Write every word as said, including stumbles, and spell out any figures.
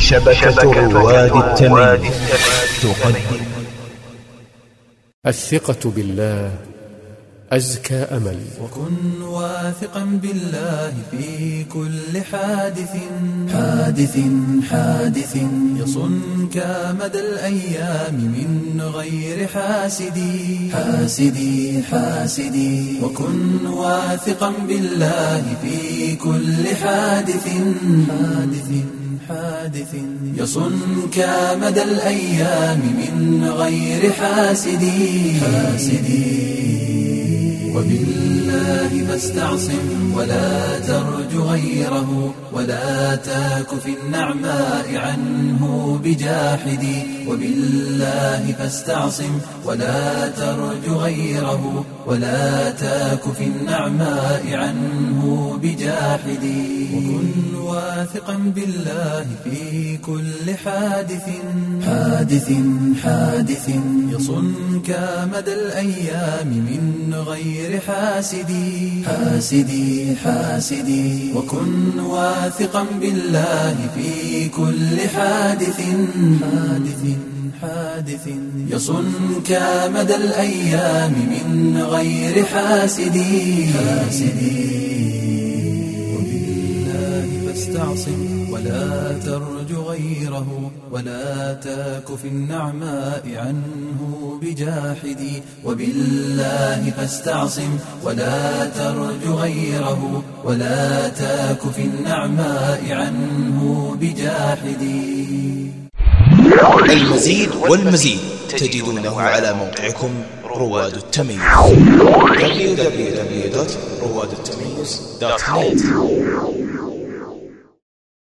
شبكة رواد التمييز تقدم الثقة بالله أزكى أمل. وكن واثقا بالله في كل حادث حادث حادث يصنك مدى الأيام من غير حاسدي حاسدي حاسدي وكن واثقا بالله في كل حادث حادث حادث يصنك مدى الأيام من غير حاسدي حاسدي وبالله فاستعصم ولا ترج غيره ولا تاك في النعماء عنه بجاحدي وبالله فاستعصم ولا ترج غيره ولا تاك في النعماء عنه بجاحدي وكن واثقا بالله في كل حادث حادث حادث يصنك مدى الأيام من غير حاسدي حاسدي حاسدي وكن واثقا بالله في كل حادث حادث حادث يصنك مدى الأيام من غير حاسدي حاسدي فاستعصم ولا ترج غيره ولا تاك في النعماء عنه بجاحدي وبالله فاستعصم ولا ترج غيره ولا تاك في النعماء عنه بجاحدي. المزيد والمزيد تجدونه على موقعكم رواد التمييز دبليو دبليو دبليو دوت رواد التمييز دوت نت.